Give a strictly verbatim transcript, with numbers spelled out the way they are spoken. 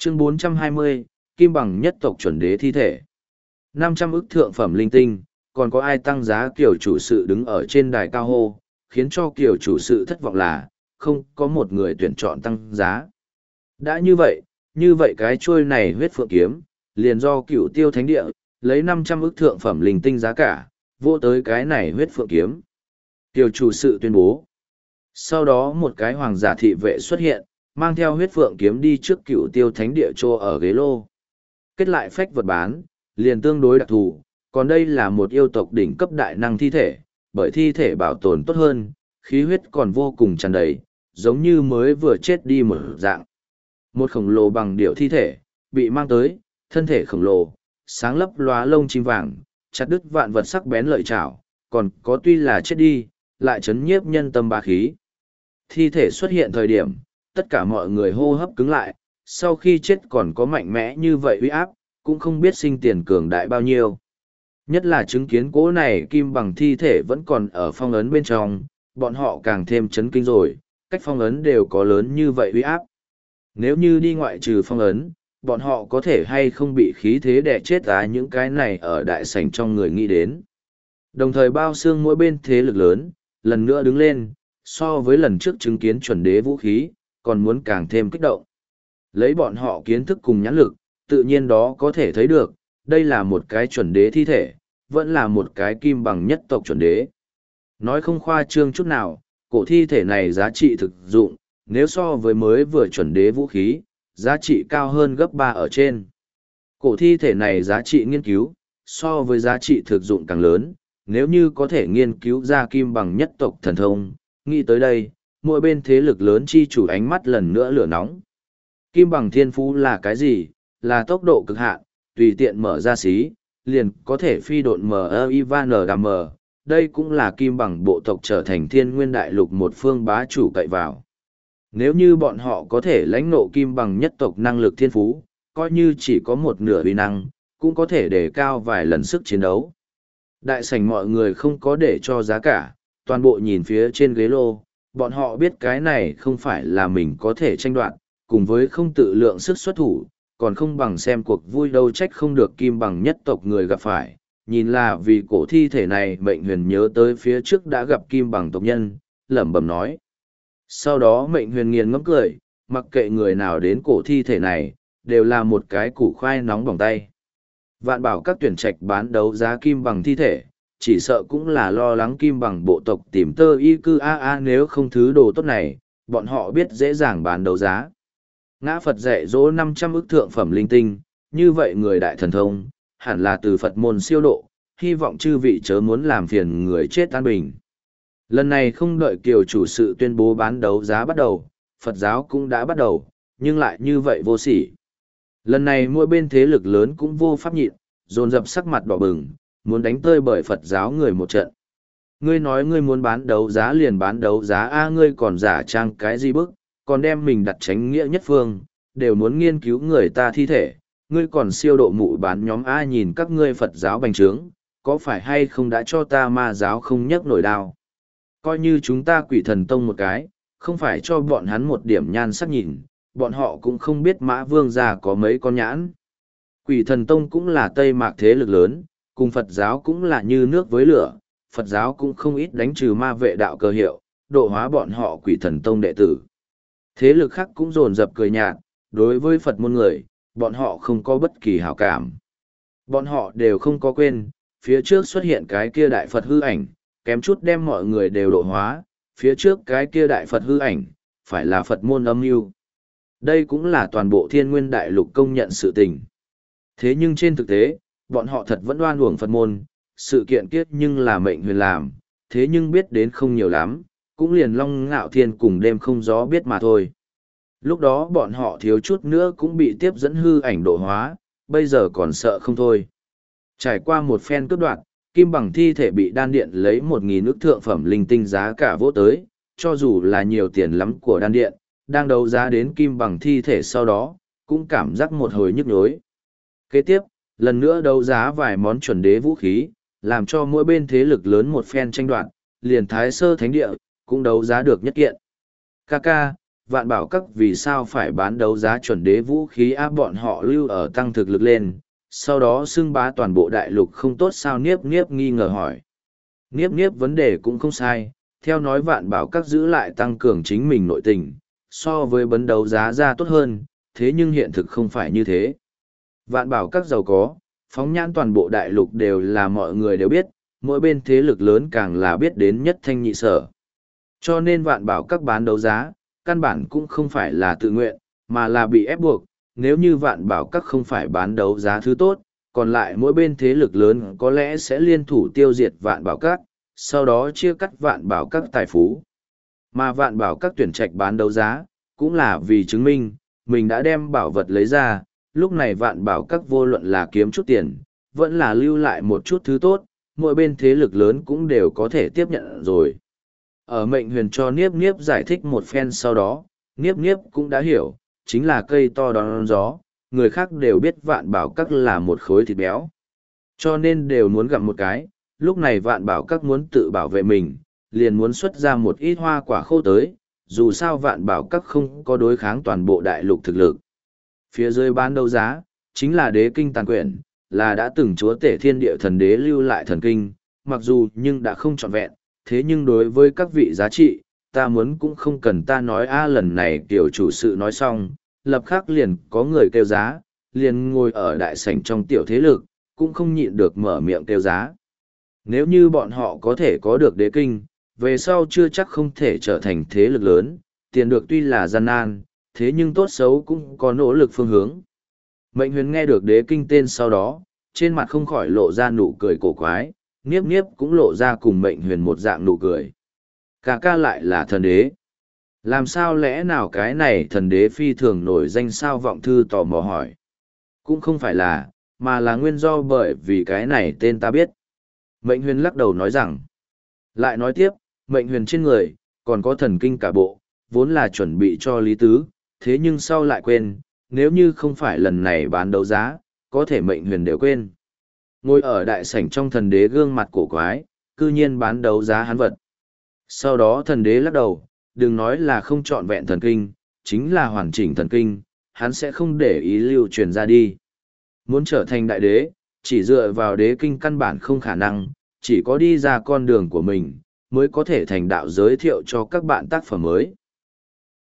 Chương bốn trăm hai mươi, Kim bằng nhất tộc chuẩn đế thi thể. năm trăm ức thượng phẩm linh tinh, còn có ai tăng giá kiểu chủ sự đứng ở trên đài cao hô, khiến cho kiểu chủ sự thất vọng là, không có một người tuyển chọn tăng giá. Đã như vậy, như vậy cái chuôi này huyết phượng kiếm, liền do cựu tiêu thánh địa, lấy năm trăm ức thượng phẩm linh tinh giá cả, vô tới cái này huyết phượng kiếm. Kiểu chủ sự tuyên bố. Sau đó một cái hoàng giả thị vệ xuất hiện, mang theo huyết phượng kiếm đi trước cựu tiêu thánh địa trô ở ghế lô. Kết lại phách vật bán, liền tương đối đặc thù, còn đây là một yêu tộc đỉnh cấp đại năng thi thể, bởi thi thể bảo tồn tốt hơn, khí huyết còn vô cùng tràn đầy, giống như mới vừa chết đi một dạng. Một khổng lồ bằng điệu thi thể, bị mang tới, thân thể khổng lồ, sáng lấp lóa lông chim vàng, chặt đứt vạn vật sắc bén lợi chảo, còn có tuy là chết đi, lại chấn nhiếp nhân tâm ba khí. Thi thể xuất hiện thời điểm, tất cả mọi người hô hấp cứng lại, sau khi chết còn có mạnh mẽ như vậy uy áp, cũng không biết sinh tiền cường đại bao nhiêu. Nhất là chứng kiến cỗ này kim bằng thi thể vẫn còn ở phong ấn bên trong, bọn họ càng thêm chấn kinh rồi, cách phong ấn đều có lớn như vậy uy áp. Nếu như đi ngoại trừ phong ấn, bọn họ có thể hay không bị khí thế đè chết á những cái này ở đại sảnh trong người nghĩ đến. Đồng thời bao xương mỗi bên thế lực lớn, lần nữa đứng lên, so với lần trước chứng kiến chuẩn đế vũ khí, còn muốn càng thêm kích động. Lấy bọn họ kiến thức cùng nhãn lực, tự nhiên đó có thể thấy được, đây là một cái chuẩn đế thi thể, vẫn là một cái kim bằng nhất tộc chuẩn đế. Nói không khoa trương chút nào, cổ thi thể này giá trị thực dụng, nếu so với mới vừa chuẩn đế vũ khí, giá trị cao hơn gấp ba ở trên. Cổ thi thể này giá trị nghiên cứu, so với giá trị thực dụng càng lớn, nếu như có thể nghiên cứu ra kim bằng nhất tộc thần thông, nghĩ tới đây, mỗi bên thế lực lớn chi chủ ánh mắt lần nữa lửa nóng. Kim bằng thiên phú là cái gì? Là tốc độ cực hạn, tùy tiện mở ra xí, liền có thể phi độn mờ Ivan Đàm. Đây cũng là kim bằng bộ tộc trở thành thiên nguyên đại lục một phương bá chủ cậy vào. Nếu như bọn họ có thể lãnh nộ kim bằng nhất tộc năng lực thiên phú, coi như chỉ có một nửa uy năng, cũng có thể đề cao vài lần sức chiến đấu. Đại sảnh mọi người không có để cho giá cả, toàn bộ nhìn phía trên ghế lô, bọn họ biết cái này không phải là mình có thể tranh đoạt, cùng với không tự lượng sức xuất thủ, còn không bằng xem cuộc vui đâu trách không được kim bằng nhất tộc người gặp phải. Nhìn là vì cổ thi thể này mệnh huyền nhớ tới phía trước đã gặp kim bằng tộc nhân, lẩm bẩm nói. Sau đó mệnh huyền nghiền ngẫm cười, mặc kệ người nào đến cổ thi thể này, đều là một cái củ khoai nóng bỏng tay. Vạn bảo các tuyển trạch bán đấu giá kim bằng thi thể, chỉ sợ cũng là lo lắng kim bằng bộ tộc tìm tơ y cư a a nếu không thứ đồ tốt này, bọn họ biết dễ dàng bán đấu giá. Ngã Phật dạy dỗ năm trăm ức thượng phẩm linh tinh, như vậy người đại thần thông, hẳn là từ Phật môn siêu độ, hy vọng chư vị chớ muốn làm phiền người chết an bình. Lần này không đợi kiều chủ sự tuyên bố bán đấu giá bắt đầu, Phật giáo cũng đã bắt đầu, nhưng lại như vậy vô sỉ. Lần này mỗi bên thế lực lớn cũng vô pháp nhịn, dồn dập sắc mặt đỏ bừng, muốn đánh tơi bởi Phật giáo người một trận. Ngươi nói ngươi muốn bán đấu giá liền bán đấu giá a ngươi còn giả trang cái gì bức, còn đem mình đặt tránh nghĩa nhất phương, đều muốn nghiên cứu người ta thi thể, ngươi còn siêu độ mụ bán nhóm a nhìn các ngươi Phật giáo bành trướng, có phải hay không đã cho ta ma giáo không nhấc nổi đao. Coi như chúng ta quỷ thần tông một cái, không phải cho bọn hắn một điểm nhan sắc nhìn, bọn họ cũng không biết mã vương già có mấy con nhãn. Quỷ thần tông cũng là Tây Mạc thế lực lớn, cùng Phật giáo cũng là như nước với lửa, Phật giáo cũng không ít đánh trừ ma vệ đạo cơ hiệu, độ hóa bọn họ quỷ thần tông đệ tử. Thế lực khác cũng dồn dập cười nhạt, đối với Phật môn người, bọn họ không có bất kỳ hảo cảm. Bọn họ đều không có quên, phía trước xuất hiện cái kia đại Phật hư ảnh, kém chút đem mọi người đều độ hóa, phía trước cái kia đại Phật hư ảnh, phải là Phật môn âm mưu. Đây cũng là toàn bộ thiên nguyên đại lục công nhận sự tình. Thế nhưng trên thực tế, bọn họ thật vẫn đoan uổng Phật môn, sự kiện kiết nhưng là mệnh huyền làm, thế nhưng biết đến không nhiều lắm, cũng liền Long Ngạo Thiên cùng đêm không gió biết mà thôi. Lúc đó bọn họ thiếu chút nữa cũng bị tiếp dẫn hư ảnh độ hóa, bây giờ còn sợ không thôi. Trải qua một phen cướp đoạt, kim bằng thi thể bị đan điện lấy một nghìn ức thượng phẩm linh tinh giá cả vỗ tới, cho dù là nhiều tiền lắm của đan điện, đang đấu giá đến kim bằng thi thể sau đó, cũng cảm giác một hồi nhức nhối. Kế tiếp, lần nữa đấu giá vài món chuẩn đế vũ khí, làm cho mỗi bên thế lực lớn một phen tranh đoạt, liền Thái Sơ Thánh Địa, cũng đấu giá được nhất kiện. Kaka, vạn bảo các vì sao phải bán đấu giá chuẩn đế vũ khí áp bọn họ lưu ở tăng thực lực lên, sau đó xưng bá toàn bộ đại lục không tốt sao? Niếp Niếp nghi ngờ hỏi. Niếp Niếp vấn đề cũng không sai, theo nói vạn bảo các giữ lại tăng cường chính mình nội tình, so với bấn đấu giá ra tốt hơn, thế nhưng hiện thực không phải như thế. Vạn bảo các giàu có, phóng nhãn toàn bộ đại lục đều là mọi người đều biết, mỗi bên thế lực lớn càng là biết đến nhất thanh nhị sở. Cho nên vạn bảo các bán đấu giá, căn bản cũng không phải là tự nguyện, mà là bị ép buộc. Nếu như vạn bảo các không phải bán đấu giá thứ tốt, còn lại mỗi bên thế lực lớn có lẽ sẽ liên thủ tiêu diệt vạn bảo các, sau đó chia cắt vạn bảo các tài phú. Mà vạn bảo các tuyển trạch bán đấu giá, cũng là vì chứng minh, mình đã đem bảo vật lấy ra, lúc này vạn bảo các vô luận là kiếm chút tiền, vẫn là lưu lại một chút thứ tốt, mỗi bên thế lực lớn cũng đều có thể tiếp nhận rồi. Ở Mệnh Huyền cho Niếp Niếp giải thích một phen sau đó, Niếp Niếp cũng đã hiểu, chính là cây to đón gió, người khác đều biết vạn bảo các là một khối thịt béo. Cho nên đều muốn gặm một cái, lúc này vạn bảo các muốn tự bảo vệ mình, liền muốn xuất ra một ít hoa quả khô tới, dù sao vạn bảo các không có đối kháng toàn bộ đại lục thực lực. Phía dưới bán đấu giá, chính là đế kinh tàn quyển, là đã từng chúa tể thiên địa thần đế lưu lại thần kinh, mặc dù nhưng đã không trọn vẹn, thế nhưng đối với các vị giá trị, ta muốn cũng không cần ta nói a. Lần này tiểu chủ sự nói xong, lập khắc liền có người kêu giá, liền ngồi ở đại sảnh trong tiểu thế lực, cũng không nhịn được mở miệng kêu giá. Nếu như bọn họ có thể có được đế kinh, về sau chưa chắc không thể trở thành thế lực lớn, tiền được tuy là gian nan, thế nhưng tốt xấu cũng có nỗ lực phương hướng. Mệnh Huyền nghe được đế kinh tên sau đó, trên mặt không khỏi lộ ra nụ cười cổ quái, Niếp Niếp cũng lộ ra cùng Mệnh Huyền một dạng nụ cười. Cả ca lại là thần đế. Làm sao lẽ nào cái này thần đế phi thường nổi danh sao? Vọng thư tò mò hỏi. Cũng không phải là, mà là nguyên do bởi vì cái này tên ta biết. Mệnh Huyền lắc đầu nói rằng. Lại nói tiếp, Mệnh Huyền trên người, còn có thần kinh cả bộ, vốn là chuẩn bị cho Lý Tứ, thế nhưng sau lại quên, nếu như không phải lần này bán đấu giá, có thể Mệnh Huyền đều quên. Ngồi ở đại sảnh trong thần đế gương mặt cổ quái, cư nhiên bán đấu giá hắn vật. Sau đó thần đế lắc đầu, đừng nói là không trọn vẹn thần kinh, chính là hoàn chỉnh thần kinh, hắn sẽ không để ý lưu truyền ra đi. Muốn trở thành đại đế, chỉ dựa vào đế kinh căn bản không khả năng, chỉ có đi ra con đường của mình, mới có thể thành đạo giới thiệu cho các bạn tác phẩm mới.